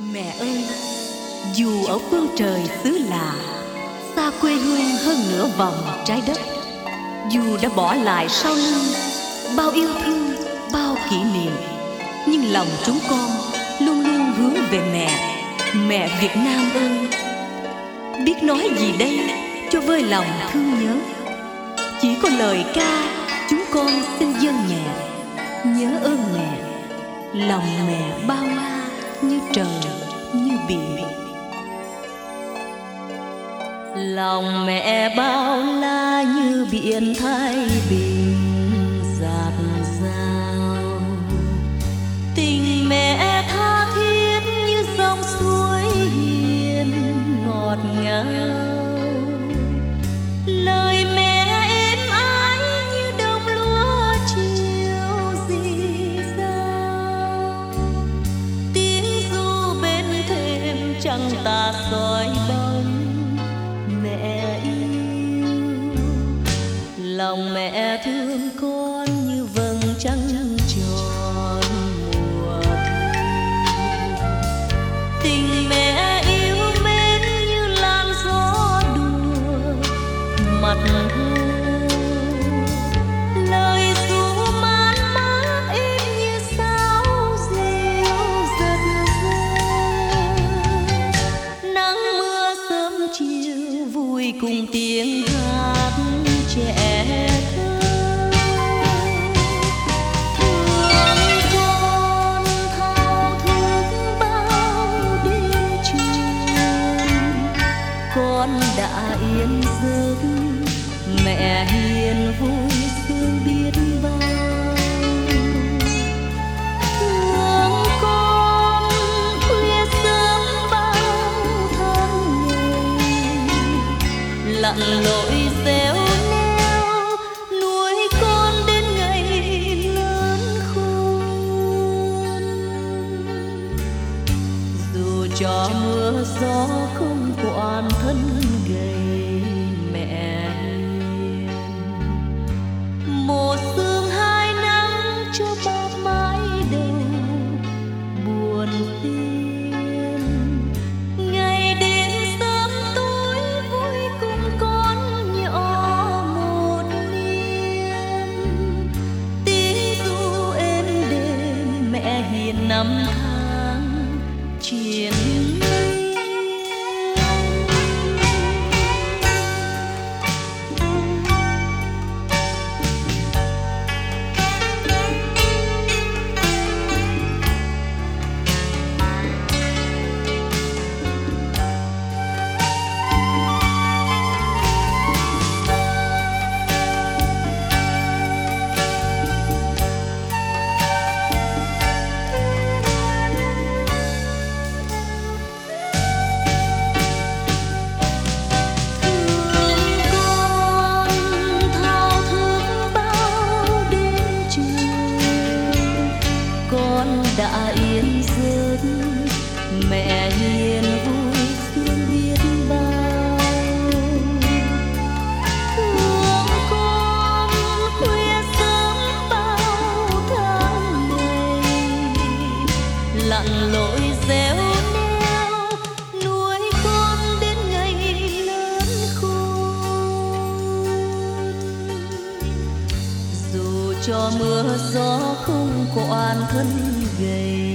Mẹ ơi, dù ở phương trời xứ lạ, xa quê hương hơn nửa vòng trái đất, dù đã bỏ lại sau lưng bao yêu thương, bao kỷ niệm, nhưng lòng chúng con luôn luôn hướng về mẹ. Mẹ Việt Nam ơi, biết nói gì đây cho vơi lòng thương nhớ. Chỉ có lời ca chúng con xin dâng mẹ. Nhớ ơn mẹ, lòng mẹ bao la như trời như biển. Lòng mẹ bao la như biển Thái Bình dạt dào. Tình mẹ tha thiết như dòng suối hiền ngọt ngào. Lời mẹ êm ái như đồng lúa chiều rì rào. Tiếng ru bên thềm trăng tà soi bóng mẹ yêu. Lòng mẹ thương con như vầng trăng tròn mùa thu. Tình mẹ yêu mến như làn gió đùa mặt hồ. Lời ru man mát êm như sáo reo giật giật. Nắng mưa sớm chiều vui cùng tiếng hát trẻ thơ. Thương con thao thức bao đêm trường, con đã yên giấc mẹ hiền vui sướng biết bao. Thương con khuya sớm bao tháng ngày, lặn lội réo neo nuôi con đến ngày lớn khôn. Dù cho mưa gió không quản thân gầy mẹ hiền. Một sương hai nắng cho bạt mái đầu buồn phiền. Ngày đến sớm tối vui cùng con nhỏ một niềm. Tiếng ru êm đềm mẹ hiền năm tháng triền miên. Đã yên giấc mẹ hiền vui sướng biết bao. Thương con khuya sớm bao tháng ngày, lặn lội réo neo nuôi con đến ngày lớn khôn. Dù cho mưa gió không quản thân gầy